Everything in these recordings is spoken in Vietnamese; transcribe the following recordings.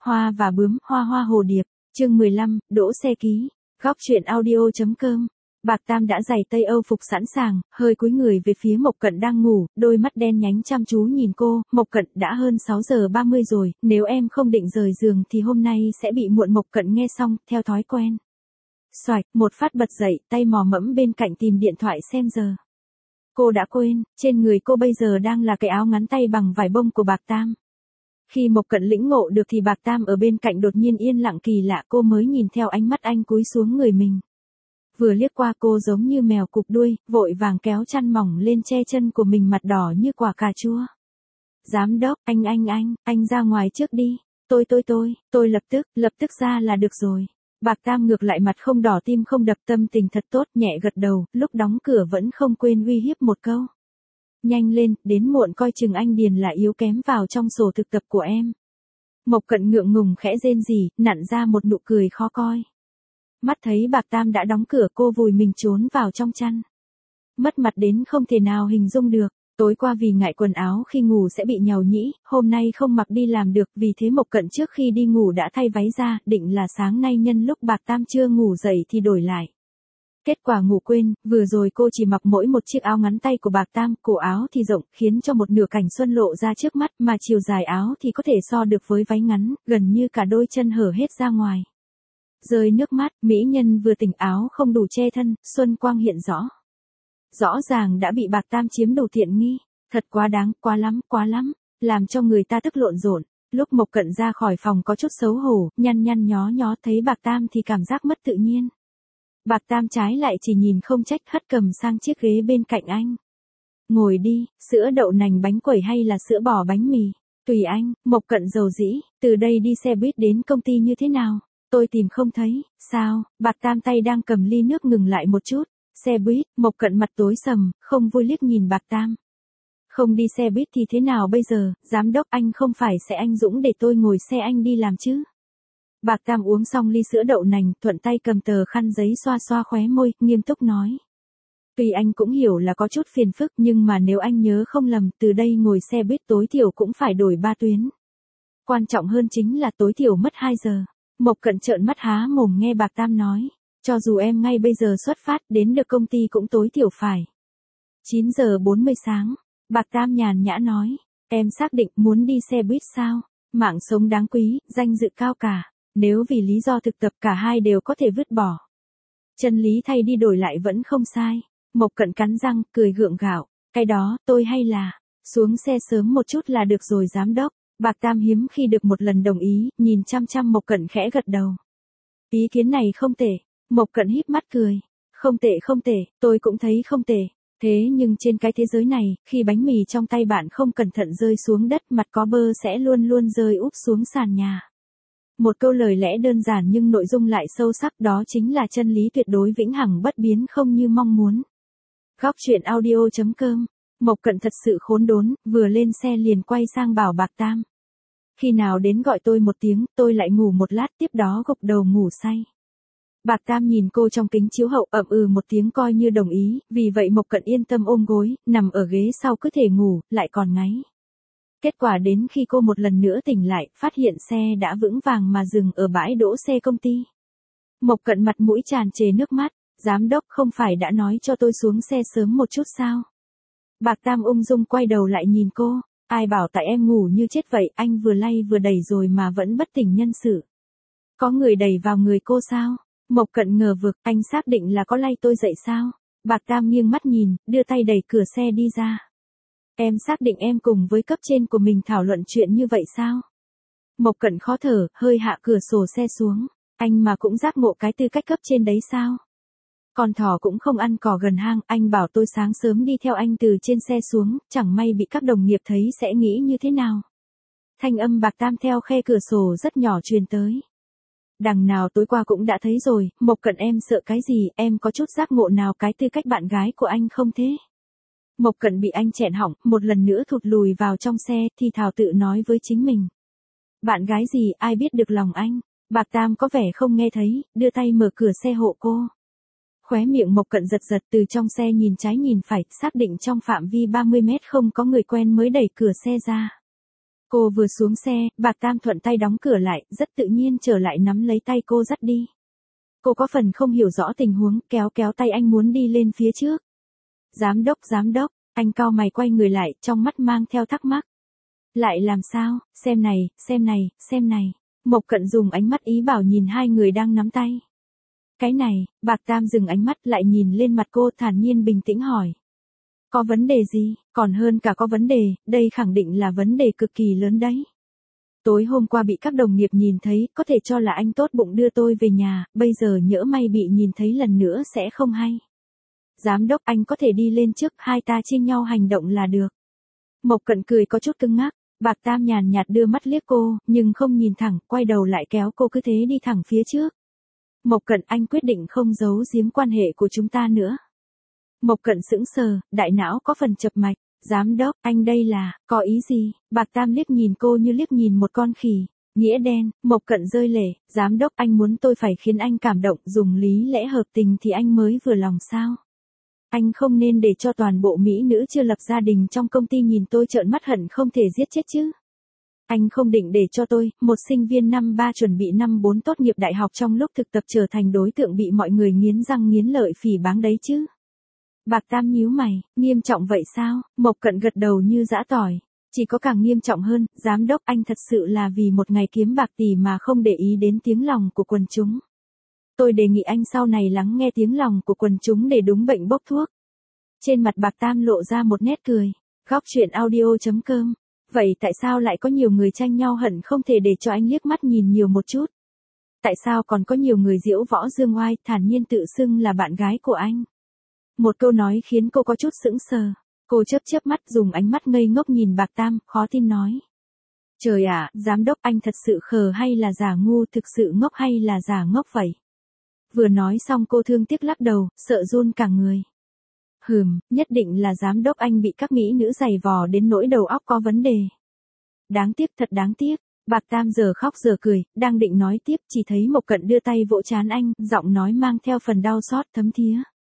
Hoa và bướm, hoa hoa hồ điệp, chương 15, đỗ xe ký, góc truyện audio.com. Bạc Tam đã giày tây Âu phục sẵn sàng, hơi cúi người về phía Mộc Cận đang ngủ, đôi mắt đen nhánh chăm chú nhìn cô. Mộc Cận, đã hơn 6 giờ 30 rồi, nếu em không định rời giường thì hôm nay sẽ bị muộn. Mộc Cận nghe xong, theo thói quen. Xoạch, một phát bật dậy, tay mò mẫm bên cạnh tìm điện thoại xem giờ. Cô đã quên, trên người cô bây giờ đang là cái áo ngắn tay bằng vải bông của Bạc Tam. Khi Mộc Cận lĩnh ngộ được thì Bạc Tam ở bên cạnh đột nhiên yên lặng kỳ lạ, cô mới nhìn theo ánh mắt anh cúi xuống người mình. Vừa liếc qua cô giống như mèo cụp đuôi, vội vàng kéo chăn mỏng lên che chân của mình, mặt đỏ như quả cà chua. Giám đốc, anh ra ngoài trước đi. Tôi lập tức ra là được rồi. Bạc Tam ngược lại mặt không đỏ tim không đập, tâm tình thật tốt, nhẹ gật đầu, lúc đóng cửa vẫn không quên uy hiếp một câu. Nhanh lên, đến muộn coi chừng anh Điền là yếu kém vào trong sổ thực tập của em. Mộc Cận ngượng ngùng khẽ rên rỉ, nặn ra một nụ cười khó coi. Mắt thấy Bạc Tam đã đóng cửa, cô vùi mình trốn vào trong chăn. Mất mặt đến không thể nào hình dung được. Tối qua vì ngại quần áo khi ngủ sẽ bị nhàu nhĩ, hôm nay không mặc đi làm được, vì thế Mộc Cận trước khi đi ngủ đã thay váy ra, định là sáng nay nhân lúc Bạc Tam chưa ngủ dậy thì đổi lại. Kết quả ngủ quên, vừa rồi cô chỉ mặc mỗi một chiếc áo ngắn tay của Bạc Tam, cổ áo thì rộng, khiến cho một nửa cảnh xuân lộ ra trước mắt, mà chiều dài áo thì có thể so được với váy ngắn, gần như cả đôi chân hở hết ra ngoài. Rơi nước mắt, mỹ nhân vừa tỉnh, áo không đủ che thân, xuân quang hiện rõ. Rõ ràng đã bị Bạc Tam chiếm đủ tiện nghi, thật quá đáng, quá lắm, làm cho người ta tức lộn rộn. Lúc Mộc Cận ra khỏi phòng có chút xấu hổ, nhăn nhó thấy Bạc Tam thì cảm giác mất tự nhiên. Bạc Tam trái lại chỉ nhìn không trách, hất cầm sang chiếc ghế bên cạnh anh. Ngồi đi, sữa đậu nành bánh quẩy hay là sữa bò bánh mì, tùy anh. Mộc Cận dầu dĩ, từ đây đi xe buýt đến công ty như thế nào? Tôi tìm không thấy. Sao? Bạc Tam tay đang cầm ly nước ngừng lại một chút. Xe buýt. Mộc Cận mặt tối sầm, không vui liếc nhìn Bạc Tam. Không đi xe buýt thì thế nào bây giờ? Giám đốc, anh không phải sẽ anh Dũng để tôi ngồi xe anh đi làm chứ? Bạc Tam uống xong ly sữa đậu nành, thuận tay cầm tờ khăn giấy xoa xoa khóe môi, nghiêm túc nói. Tuy anh cũng hiểu là có chút phiền phức, nhưng mà nếu anh nhớ không lầm, từ đây ngồi xe buýt tối thiểu cũng phải đổi 3 tuyến. Quan trọng hơn chính là tối thiểu mất 2 giờ. Mộc Cận trợn mắt há mồm nghe Bạc Tam nói. Cho dù em ngay bây giờ xuất phát, đến được công ty cũng tối thiểu phải 9 giờ 40 sáng. Bạc Tam nhàn nhã nói. Em xác định muốn đi xe buýt sao? Mạng sống đáng quý, danh dự cao cả. Nếu vì lý do thực tập cả hai đều có thể vứt bỏ. Chân lý thay đi đổi lại vẫn không sai. Mộc Cận cắn răng, cười gượng gạo. Cái đó, tôi hay là xuống xe sớm một chút là được rồi giám đốc. Bạc Tam hiếm khi được một lần đồng ý, nhìn chăm chăm Mộc Cận khẽ gật đầu. Ý kiến này không tệ. Mộc Cận híp mắt cười. Không tệ, tôi cũng thấy không tệ. Thế nhưng trên cái thế giới này, khi bánh mì trong tay bạn không cẩn thận rơi xuống đất, mặt có bơ sẽ luôn luôn rơi úp xuống sàn nhà. Một câu lời lẽ đơn giản nhưng nội dung lại sâu sắc, đó chính là chân lý tuyệt đối vĩnh hằng bất biến không như mong muốn. Góc truyện audio.com. Mộc Cận thật sự khốn đốn, vừa lên xe liền quay sang bảo Bạc Tam. Khi nào đến gọi tôi một tiếng, tôi lại ngủ một lát, tiếp đó gục đầu ngủ say. Bạc Tam nhìn cô trong kính chiếu hậu, ậm ừ một tiếng coi như đồng ý, vì vậy Mộc Cận yên tâm ôm gối, nằm ở ghế sau cứ thể ngủ, lại còn ngáy. Kết quả đến khi cô một lần nữa tỉnh lại, phát hiện xe đã vững vàng mà dừng ở bãi đỗ xe công ty. Mộc Cận mặt mũi tràn trề nước mắt. Giám đốc, không phải đã nói cho tôi xuống xe sớm một chút sao? Bạc Tam ung dung quay đầu lại nhìn cô. Ai bảo tại em ngủ như chết vậy, anh vừa lay vừa đẩy rồi mà vẫn bất tỉnh nhân sự. Có người đẩy vào người cô sao? Mộc Cận ngờ vực, anh xác định là có lay tôi dậy sao? Bạc Tam nghiêng mắt nhìn, đưa tay đẩy cửa xe đi ra. Em xác định em cùng với cấp trên của mình thảo luận chuyện như vậy sao? Mộc Cận khó thở, hơi hạ cửa sổ xe xuống. Anh mà cũng giác ngộ cái tư cách cấp trên đấy sao? Con thỏ cũng không ăn cỏ gần hang, anh bảo tôi sáng sớm đi theo anh từ trên xe xuống, chẳng may bị các đồng nghiệp thấy sẽ nghĩ như thế nào? Thanh âm Bạc Tam theo khe cửa sổ rất nhỏ truyền tới. Đằng nào tối qua cũng đã thấy rồi, Mộc Cận em sợ cái gì, em có chút giác ngộ nào cái tư cách bạn gái của anh không thế? Mộc Cận bị anh chẹn họng, một lần nữa thụt lùi vào trong xe, thì thào tự nói với chính mình. Bạn gái gì, ai biết được lòng anh? Bạc Tam có vẻ không nghe thấy, đưa tay mở cửa xe hộ cô. Khóe miệng Mộc Cận giật từ trong xe nhìn trái nhìn phải, xác định trong phạm vi 30 mét không có người quen mới đẩy cửa xe ra. Cô vừa xuống xe, Bạc Tam thuận tay đóng cửa lại, rất tự nhiên trở lại nắm lấy tay cô dắt đi. Cô có phần không hiểu rõ tình huống, kéo kéo tay anh muốn đi lên phía trước. Giám đốc, anh cau mày quay người lại, trong mắt mang theo thắc mắc. Lại làm sao, xem này. Mộc Cận dùng ánh mắt ý bảo nhìn hai người đang nắm tay. Cái này, Bạc Tam dừng ánh mắt lại nhìn lên mặt cô thản nhiên bình tĩnh hỏi. Có vấn đề gì, còn hơn cả có vấn đề, đây khẳng định là vấn đề cực kỳ lớn đấy. Tối hôm qua bị các đồng nghiệp nhìn thấy, có thể cho là anh tốt bụng đưa tôi về nhà, bây giờ nhỡ may bị nhìn thấy lần nữa sẽ không hay. Giám đốc, anh có thể đi lên trước, hai ta chia nhau hành động là được. Mộc Cận cười có chút cứng ngắc, Bạc Tam nhàn nhạt đưa mắt liếc cô, nhưng không nhìn thẳng, quay đầu lại kéo cô cứ thế đi thẳng phía trước. Mộc Cận, anh quyết định không giấu giếm quan hệ của chúng ta nữa. Mộc Cận sững sờ, đại não có phần chập mạch. Giám đốc, anh đây là, có ý gì? Bạc Tam liếc nhìn cô như liếc nhìn một con khỉ. Nghĩa đen, Mộc Cận rơi lệ, giám đốc, anh muốn tôi phải khiến anh cảm động, dùng lý lẽ hợp tình thì anh mới vừa lòng sao? Anh không nên để cho toàn bộ mỹ nữ chưa lập gia đình trong công ty nhìn tôi trợn mắt hận không thể giết chết chứ. Anh không định để cho tôi, một sinh viên năm 3 chuẩn bị năm 4 tốt nghiệp đại học trong lúc thực tập trở thành đối tượng bị mọi người nghiến răng nghiến lợi phỉ báng đấy chứ. Bạc Tam nhíu mày, nghiêm trọng vậy sao? Mộc Cận gật đầu như giã tỏi. Chỉ có càng nghiêm trọng hơn, giám đốc, anh thật sự là vì một ngày kiếm bạc tỷ mà không để ý đến tiếng lòng của quần chúng. Tôi đề nghị anh sau này lắng nghe tiếng lòng của quần chúng để đúng bệnh bốc thuốc. Trên mặt Bạc Tam lộ ra một nét cười. Góc truyện audio.com. Vậy tại sao lại có nhiều người tranh nhau hận không thể để cho anh liếc mắt nhìn nhiều một chút? Tại sao còn có nhiều người diễu võ dương oai thản nhiên tự xưng là bạn gái của anh? Một câu nói khiến cô có chút sững sờ. Cô chớp mắt dùng ánh mắt ngây ngốc nhìn Bạc Tam, khó tin nói. Trời ạ, giám đốc, anh thật sự khờ hay là giả ngu, thực sự ngốc hay là giả ngốc vậy? Vừa nói xong cô thương tiếc lắc đầu, sợ run cả người. Nhất định là giám đốc anh bị các mỹ nữ giày vò đến nỗi đầu óc có vấn đề. Đáng tiếc, thật đáng tiếc. Bạc Tam giờ khóc giờ cười, đang định nói tiếp chỉ thấy Mộc Cận đưa tay vỗ trán anh, giọng nói mang theo phần đau xót thấm thía.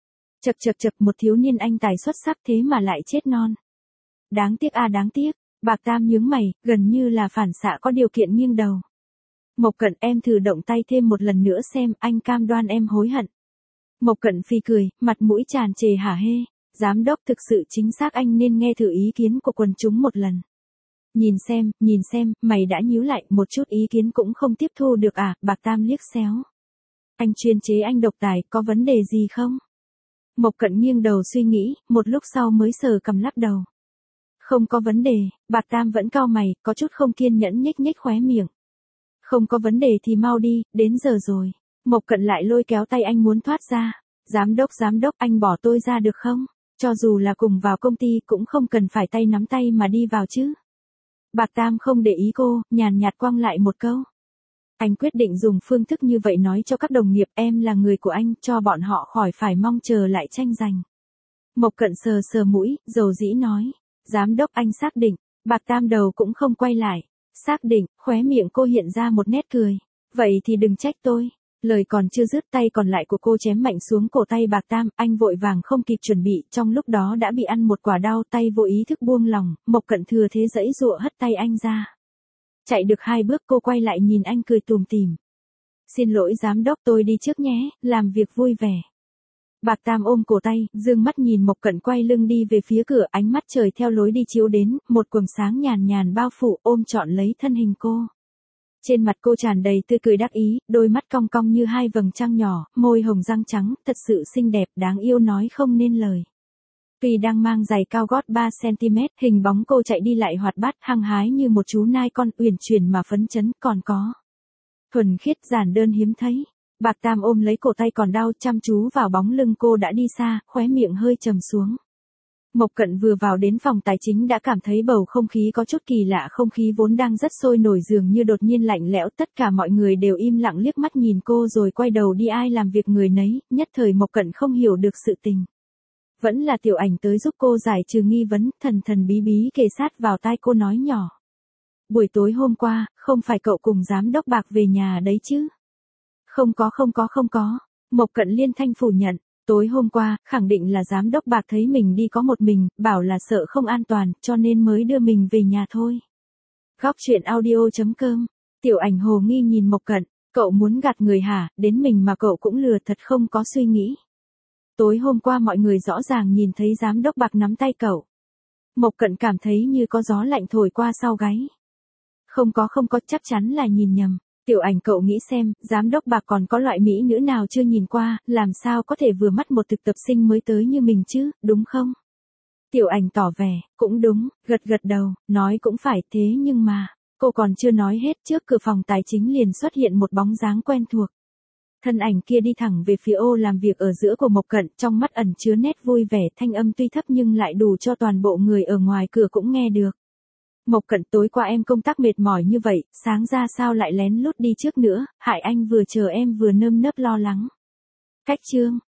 Chật, một thiếu niên anh tài xuất sắc thế mà lại chết non. Đáng tiếc à, đáng tiếc. Bạc Tam nhướng mày, gần như là phản xạ có điều kiện nghiêng đầu. Mộc Cận, em thử động tay thêm một lần nữa xem, anh cam đoan em hối hận. Mộc Cận phì cười, mặt mũi tràn trề hả hê. Giám đốc, thực sự chính xác anh nên nghe thử ý kiến của quần chúng một lần. Nhìn xem, mày đã nhíu lại, một chút ý kiến cũng không tiếp thu được à? Bạc Tam liếc xéo. Anh chuyên chế, anh độc tài, có vấn đề gì không? Mộc Cận nghiêng đầu suy nghĩ, một lúc sau mới sờ cằm lắc đầu. Không có vấn đề. Bạc Tam vẫn cau mày, có chút không kiên nhẫn nhếch khóe miệng. Không có vấn đề thì mau đi, đến giờ rồi. Mộc Cận lại lôi kéo tay anh muốn thoát ra. Giám đốc, anh bỏ tôi ra được không? Cho dù là cùng vào công ty cũng không cần phải tay nắm tay mà đi vào chứ. Bạc Tam không để ý cô, nhàn nhạt quăng lại một câu. Anh quyết định dùng phương thức như vậy nói cho các đồng nghiệp, em là người của anh, cho bọn họ khỏi phải mong chờ lại tranh giành. Mộc Cận sờ mũi, dầu dĩ nói. Giám đốc, anh xác định. Bạc Tam đầu cũng không quay lại. Xác định, khóe miệng cô hiện ra một nét cười. Vậy thì đừng trách tôi. Lời còn chưa dứt, tay còn lại của cô chém mạnh xuống cổ tay Bạc Tam, anh vội vàng không kịp chuẩn bị, trong lúc đó đã bị ăn một quả đau, tay vô ý thức buông lỏng, Mộc Cận thừa thế giãy giụa hất tay anh ra. Chạy được 2 bước cô quay lại nhìn anh cười tủm tỉm. Xin lỗi giám đốc, tôi đi trước nhé, làm việc vui vẻ. Bạc Tam ôm cổ tay, dương mắt nhìn Mộc Cận quay lưng đi về phía cửa, ánh mắt trời theo lối đi chiếu đến, một quầng sáng nhàn bao phủ ôm trọn lấy thân hình cô. Trên mặt cô tràn đầy tươi cười đắc ý, đôi mắt cong cong như 2 vầng trăng nhỏ, môi hồng răng trắng, thật sự xinh đẹp, đáng yêu nói không nên lời. Tuy đang mang giày cao gót 3 cm, hình bóng cô chạy đi lại hoạt bát, hăng hái như một chú nai con, uyển chuyển mà phấn chấn, còn có thuần khiết giản đơn hiếm thấy. Bạc Tam ôm lấy cổ tay còn đau, chăm chú vào bóng lưng cô đã đi xa, khóe miệng hơi trầm xuống. Mộc Cận vừa vào đến phòng tài chính đã cảm thấy bầu không khí có chút kỳ lạ, không khí vốn đang rất sôi nổi dường như đột nhiên lạnh lẽo, tất cả mọi người đều im lặng liếc mắt nhìn cô rồi quay đầu đi, ai làm việc người nấy, nhất thời Mộc Cận không hiểu được sự tình. Vẫn là Tiểu Ảnh tới giúp cô giải trừ nghi vấn, thần bí kề sát vào tai cô nói nhỏ. Buổi tối hôm qua, không phải cậu cùng giám đốc Bạc về nhà đấy chứ? Không có. Mộc Cận liên thanh phủ nhận. Tối hôm qua, khẳng định là giám đốc Bạc thấy mình đi có một mình, bảo là sợ không an toàn, cho nên mới đưa mình về nhà thôi. Góc chuyện audio.com. Tiểu Ảnh hồ nghi nhìn Mộc Cận, cậu muốn gạt người hả, đến mình mà cậu cũng lừa, thật không có suy nghĩ. Tối hôm qua mọi người rõ ràng nhìn thấy giám đốc Bạc nắm tay cậu. Mộc Cận cảm thấy như có gió lạnh thổi qua sau gáy. Không có, chắc chắn là nhìn nhầm. Tiểu Ảnh cậu nghĩ xem, giám đốc Bạc còn có loại mỹ nữ nào chưa nhìn qua, làm sao có thể vừa mắt một thực tập sinh mới tới như mình chứ, đúng không? Tiểu Ảnh tỏ vẻ, cũng đúng, gật đầu, nói cũng phải, thế nhưng mà, cô còn chưa nói hết, trước cửa phòng tài chính liền xuất hiện một bóng dáng quen thuộc. Thân ảnh kia đi thẳng về phía ô làm việc ở giữa của Mộc Cận, trong mắt ẩn chứa nét vui vẻ, thanh âm tuy thấp nhưng lại đủ cho toàn bộ người ở ngoài cửa cũng nghe được. Mộc Cận, tối qua em công tác mệt mỏi như vậy, sáng ra sao lại lén lút đi trước nữa, hại anh vừa chờ em vừa nơm nớp lo lắng. Cách chương